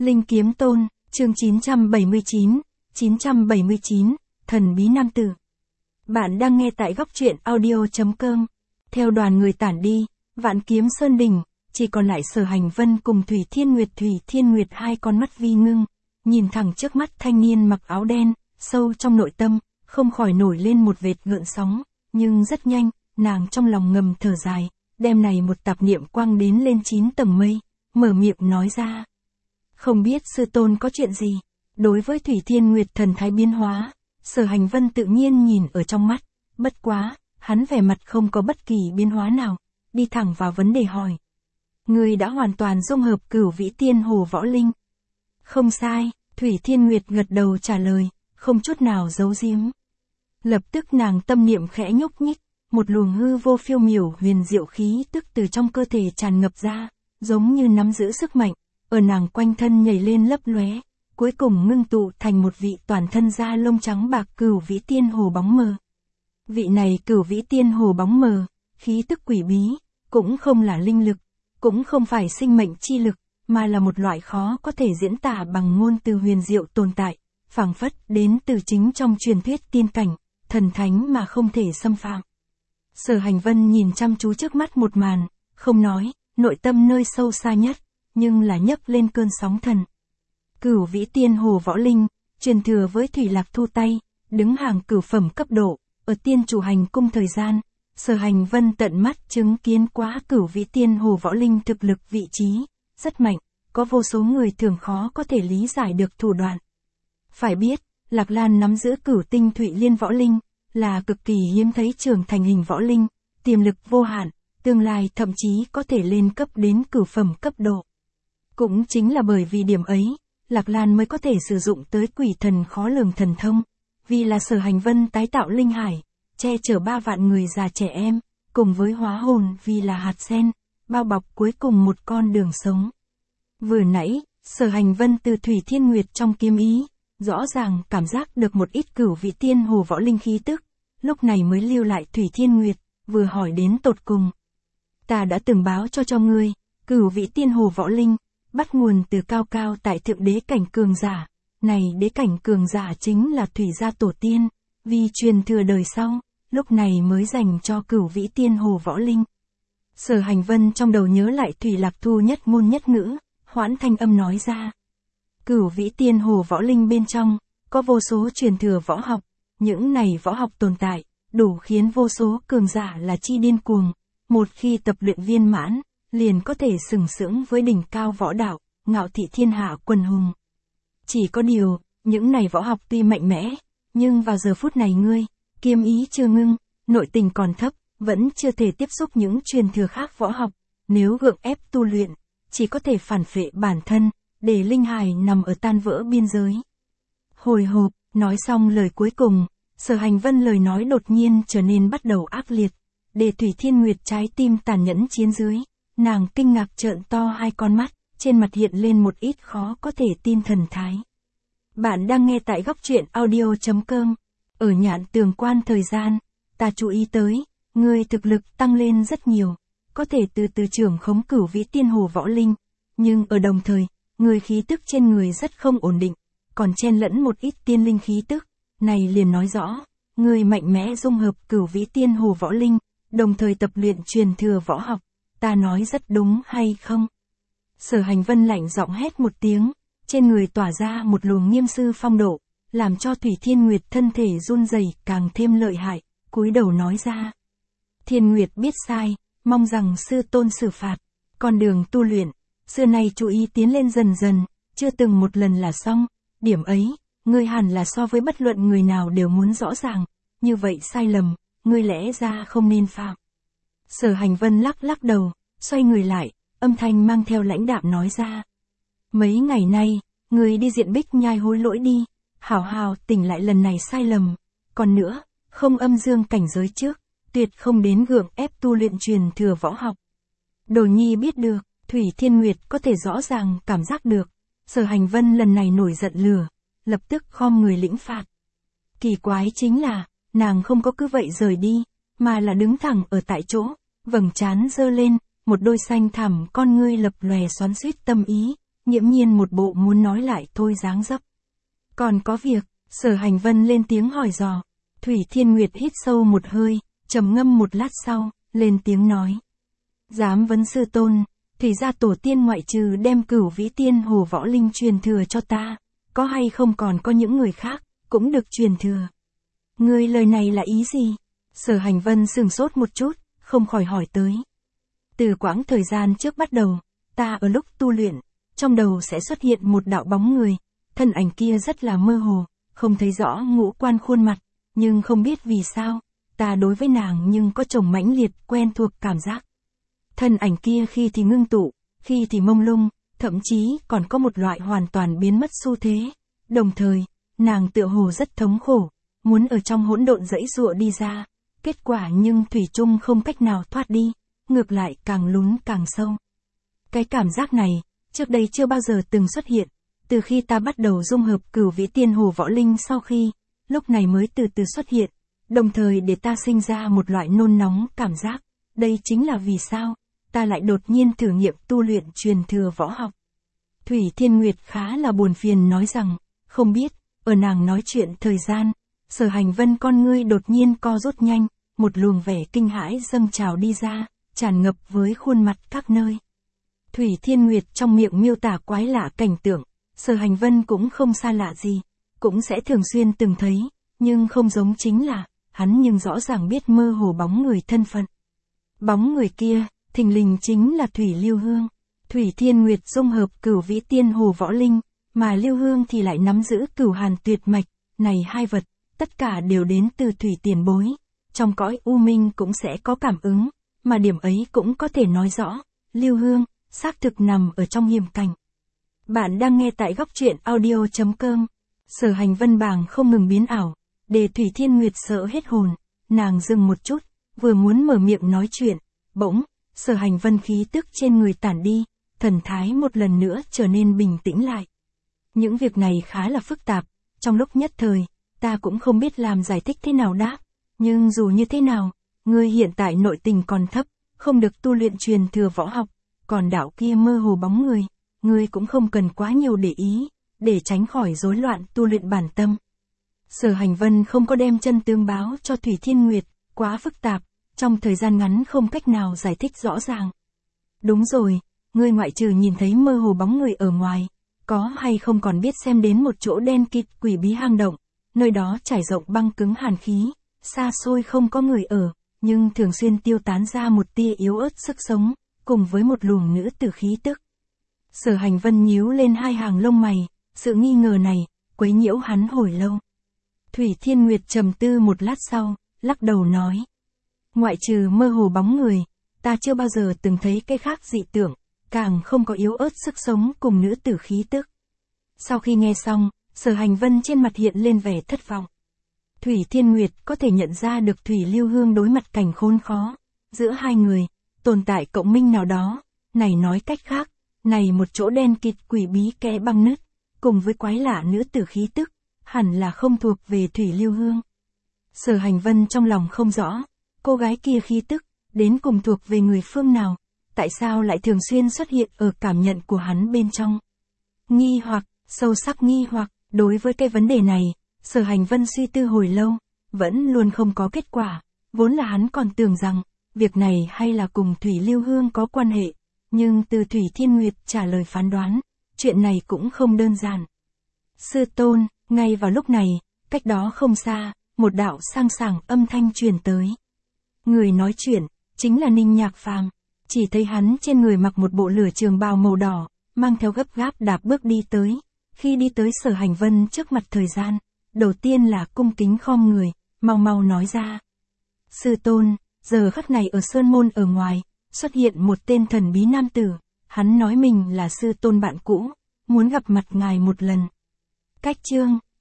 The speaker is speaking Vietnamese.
Linh Kiếm Tôn, chương 979, Thần Bí Nam Tử. Bạn đang nghe tại góc truyện audio.com. Theo đoàn người tản đi, Vạn Kiếm Sơn Đỉnh, chỉ còn lại Sở Hành Vân cùng Thủy Thiên Nguyệt hai con mắt vi ngưng, nhìn thẳng trước mắt thanh niên mặc áo đen, sâu trong nội tâm, không khỏi nổi lên một vệt gợn sóng, nhưng rất nhanh, nàng trong lòng ngầm thở dài, đem này một tạp niệm quang đến lên 9 tầng mây, mở miệng nói ra. Không biết sư tôn có chuyện gì, đối với Thủy Thiên Nguyệt thần thái biến hóa, Sở Hành Vân tự nhiên nhìn ở trong mắt, bất quá, hắn vẻ mặt không có bất kỳ biến hóa nào, đi thẳng vào vấn đề hỏi. Người đã hoàn toàn dung hợp Cửu Vĩ Tiên Hồ Võ Linh. Không sai, Thủy Thiên Nguyệt gật đầu trả lời, không chút nào giấu giếm. Lập tức nàng tâm niệm khẽ nhúc nhích, một luồng hư vô phiêu miểu huyền diệu khí tức từ trong cơ thể tràn ngập ra, giống như nắm giữ sức mạnh, ở nàng quanh thân nhảy lên lấp lóe, cuối cùng ngưng tụ thành một vị toàn thân da lông trắng bạc Cửu Vĩ Tiên Hồ bóng mờ. Vị này Cửu Vĩ Tiên Hồ bóng mờ, khí tức quỷ bí, cũng không là linh lực, cũng không phải sinh mệnh chi lực, mà là một loại khó có thể diễn tả bằng ngôn từ huyền diệu tồn tại, phảng phất đến từ chính trong truyền thuyết tiên cảnh, thần thánh mà không thể xâm phạm. Sở Hành Vân nhìn chăm chú trước mắt một màn, không nói, nội tâm nơi sâu xa nhất, nhưng là nhấc lên cơn sóng thần. Cửu Vĩ Tiên Hồ Võ Linh, truyền thừa với Thủy Lạc Thu tay, đứng hàng cửu phẩm cấp độ, ở Tiên Chủ Hành Cung thời gian, Sở Hành Vân tận mắt chứng kiến quá Cửu Vĩ Tiên Hồ Võ Linh thực lực vị trí, rất mạnh, có vô số người thường khó có thể lý giải được thủ đoạn. Phải biết, Lạc Lan nắm giữ Cửu Tinh Thụy Liên Võ Linh, là cực kỳ hiếm thấy trưởng thành hình võ linh, tiềm lực vô hạn, tương lai thậm chí có thể lên cấp đến cửu phẩm cấp độ. Cũng chính là bởi vì điểm ấy, Lạc Lan mới có thể sử dụng tới quỷ thần khó lường thần thông, vì là Sở Hành Vân tái tạo linh hải, che chở 3 vạn người già trẻ em, cùng với hóa hồn vì là hạt sen, bao bọc cuối cùng một con đường sống. Vừa nãy, Sở Hành Vân từ Thủy Thiên Nguyệt trong kiếm ý, rõ ràng cảm giác được một ít Cửu Vĩ Tiên Hồ Võ Linh khí tức, lúc này mới lưu lại Thủy Thiên Nguyệt, vừa hỏi đến tột cùng. Ta đã từng báo cho ngươi, Cửu Vĩ Tiên Hồ Võ Linh, bắt nguồn từ cao cao tại thượng đế cảnh cường giả, này đế cảnh cường giả chính là Thủy gia tổ tiên, vì truyền thừa đời sau, lúc này mới dành cho Cửu Vĩ Tiên Hồ Võ Linh. Sở Hành Vân trong đầu nhớ lại Thủy Lạc Thu nhất ngôn nhất ngữ, hoãn thanh âm nói ra. Cửu Vĩ Tiên Hồ Võ Linh bên trong, có vô số truyền thừa võ học, những này võ học tồn tại, đủ khiến vô số cường giả là chi điên cuồng, một khi tập luyện viên mãn, liền có thể sừng sững với đỉnh cao võ đạo, ngạo thị thiên hạ quần hùng. Chỉ có điều, những này võ học tuy mạnh mẽ, nhưng vào giờ phút này ngươi, kiếm ý chưa ngưng, nội tình còn thấp, vẫn chưa thể tiếp xúc những truyền thừa khác võ học, nếu gượng ép tu luyện, chỉ có thể phản phệ bản thân, để linh hài nằm ở tan vỡ biên giới. Hồi hộp, nói xong lời cuối cùng, Sở Hành Vân lời nói đột nhiên trở nên bắt đầu ác liệt, để Thủy Thiên Nguyệt trái tim tàn nhẫn chiến dưới, nàng kinh ngạc trợn to hai con mắt, trên mặt hiện lên một ít khó có thể tin thần thái. Bạn đang nghe tại góc truyện audio.com, ở Nhạn Tường Quan thời gian, ta chú ý tới, người thực lực tăng lên rất nhiều, có thể từ từ trưởng khống Cửu Vĩ Tiên Hồ Võ Linh, nhưng ở đồng thời, người khí tức trên người rất không ổn định, còn chen lẫn một ít tiên linh khí tức, này liền nói rõ, người mạnh mẽ dung hợp Cửu Vĩ Tiên Hồ Võ Linh, đồng thời tập luyện truyền thừa võ học, ta nói rất đúng hay không? Sở Hành Vân lạnh giọng hét một tiếng, trên người tỏa ra một luồng nghiêm sư phong độ, làm cho Thủy Thiên Nguyệt thân thể run rẩy càng thêm lợi hại, cúi đầu nói ra. Thiên Nguyệt biết sai, mong rằng sư tôn xử phạt, con đường tu luyện, xưa nay chú ý tiến lên dần dần, chưa từng một lần là xong, điểm ấy, ngươi hẳn là so với bất luận người nào đều muốn rõ ràng, như vậy sai lầm, ngươi lẽ ra không nên phạm. Sở Hành Vân lắc đầu, xoay người lại, âm thanh mang theo lãnh đạm nói ra. Mấy ngày nay, ngươi đi Diện Bích Nhai hối lỗi đi, hảo hảo tỉnh lại lần này sai lầm, còn nữa, không âm dương cảnh giới trước, tuyệt không đến gượng ép tu luyện truyền thừa võ học. Đồ Nhi biết được, Thủy Thiên Nguyệt có thể rõ ràng cảm giác được, Sở Hành Vân lần này nổi giận lửa, lập tức khom người lĩnh phạt. Kỳ quái chính là, nàng không có cứ vậy rời đi, mà là đứng thẳng ở tại chỗ, vầng trán giơ lên, một đôi xanh thẳm con ngươi lập lòe xoắn xuýt tâm ý, nghiễm nhiên một bộ muốn nói lại thôi dáng dấp. Còn có việc, Sở Hành Vân lên tiếng hỏi dò. Thủy Thiên Nguyệt hít sâu một hơi, trầm ngâm một lát sau, lên tiếng nói. Dám vấn sư tôn, thì ra tổ tiên ngoại trừ đem Cửu Vĩ Tiên Hồ Võ Linh truyền thừa cho ta, có hay không còn có những người khác, cũng được truyền thừa. Ngươi lời này là ý gì? Sở Hành Vân sửng sốt một chút, không khỏi hỏi tới. Từ quãng thời gian trước bắt đầu, ta ở lúc tu luyện, trong đầu sẽ xuất hiện một đạo bóng người, thân ảnh kia rất là mơ hồ, không thấy rõ ngũ quan khuôn mặt, nhưng không biết vì sao, ta đối với nàng nhưng có chồng mãnh liệt quen thuộc cảm giác. Thân ảnh kia khi thì ngưng tụ, khi thì mông lung, thậm chí còn có một loại hoàn toàn biến mất xu thế. Đồng thời, nàng tựa hồ rất thống khổ, muốn ở trong hỗn độn giãy giụa đi ra, kết quả nhưng thủy chung không cách nào thoát đi, ngược lại càng lún càng sâu. Cái cảm giác này, trước đây chưa bao giờ từng xuất hiện, từ khi ta bắt đầu dung hợp Cửu Vĩ Tiên Hồ Võ Linh sau khi, lúc này mới từ từ xuất hiện, đồng thời để ta sinh ra một loại nôn nóng cảm giác, đây chính là vì sao ta lại đột nhiên thử nghiệm tu luyện truyền thừa võ học. Thủy Thiên Nguyệt khá là buồn phiền nói rằng, không biết, ở nàng nói chuyện thời gian, Sở Hành Vân con ngươi đột nhiên co rút nhanh, một luồng vẻ kinh hãi dâng trào đi ra, tràn ngập với khuôn mặt các nơi. Thủy Thiên Nguyệt trong miệng miêu tả quái lạ cảnh tượng, Sở Hành Vân cũng không xa lạ gì, cũng sẽ thường xuyên từng thấy, nhưng không giống chính là, hắn nhưng rõ ràng biết mơ hồ bóng người thân phận. Bóng người kia, thình lình chính là Thủy Lưu Hương. Thủy Thiên Nguyệt dung hợp Cửu Vĩ Tiên Hồ Võ Linh, mà Lưu Hương thì lại nắm giữ Cửu Hàn Tuyệt Mạch, này hai vật, tất cả đều đến từ Thủy tiền bối. Trong cõi u minh cũng sẽ có cảm ứng, mà điểm ấy cũng có thể nói rõ, Lưu Hương, xác thực nằm ở trong hiểm cảnh. Bạn đang nghe tại góc truyện audio.com. Sở Hành Vân bàng không ngừng biến ảo, để Thủy Thiên Nguyệt sợ hết hồn, nàng dừng một chút, vừa muốn mở miệng nói chuyện, bỗng, Sở Hành Vân khí tức trên người tản đi, thần thái một lần nữa trở nên bình tĩnh lại. Những việc này khá là phức tạp, trong lúc nhất thời, ta cũng không biết làm giải thích thế nào đáp, nhưng dù như thế nào, ngươi hiện tại nội tình còn thấp, không được tu luyện truyền thừa võ học, còn đạo kia mơ hồ bóng người, ngươi cũng không cần quá nhiều để ý, để tránh khỏi rối loạn tu luyện bản tâm. Sở Hành Vân không có đem chân tướng báo cho Thủy Thiên Nguyệt, quá phức tạp, trong thời gian ngắn không cách nào giải thích rõ ràng. Đúng rồi, ngươi ngoại trừ nhìn thấy mơ hồ bóng người ở ngoài, có hay không còn biết xem đến một chỗ đen kịt quỷ bí hang động, nơi đó trải rộng băng cứng hàn khí, xa xôi không có người ở, nhưng thường xuyên tiêu tán ra một tia yếu ớt sức sống, cùng với một luồng nữ tử khí tức. Sở Hành Vân nhíu lên hai hàng lông mày, sự nghi ngờ này, quấy nhiễu hắn hồi lâu. Thủy Thiên Nguyệt trầm tư một lát sau, lắc đầu nói. Ngoại trừ mơ hồ bóng người, ta chưa bao giờ từng thấy cái khác dị tưởng, càng không có yếu ớt sức sống cùng nữ tử khí tức. Sau khi nghe xong, Sở Hành Vân trên mặt hiện lên vẻ thất vọng. Thủy Thiên Nguyệt có thể nhận ra được Thủy Lưu Hương đối mặt cảnh khốn khó, giữa hai người, tồn tại cộng minh nào đó, này nói cách khác, này một chỗ đen kịt quỷ bí kẽ băng nứt, cùng với quái lạ nữ tử khí tức, hẳn là không thuộc về Thủy Lưu Hương. Sở Hành Vân trong lòng không rõ, cô gái kia khí tức, đến cùng thuộc về người phương nào, tại sao lại thường xuyên xuất hiện ở cảm nhận của hắn bên trong. Nghi hoặc, sâu sắc nghi hoặc, đối với cái vấn đề này, Sở Hành Vân suy tư hồi lâu, vẫn luôn không có kết quả, vốn là hắn còn tưởng rằng, việc này hay là cùng Thủy Lưu Hương có quan hệ, nhưng từ Thủy Thiên Nguyệt trả lời phán đoán, chuyện này cũng không đơn giản. Sư tôn, ngay vào lúc này, cách đó không xa, một đạo sang sảng âm thanh truyền tới. Người nói chuyện, chính là Ninh Nhạc Phàm, chỉ thấy hắn trên người mặc một bộ lửa trường bào màu đỏ, mang theo gấp gáp đạp bước đi tới, khi đi tới Sở Hành Vân trước mặt thời gian, đầu tiên là cung kính khom người, mau mau nói ra. Sư tôn, giờ khắc này ở Sơn Môn ở ngoài, xuất hiện một tên thần bí nam tử, hắn nói mình là sư tôn bạn cũ, muốn gặp mặt ngài một lần. Cách chương,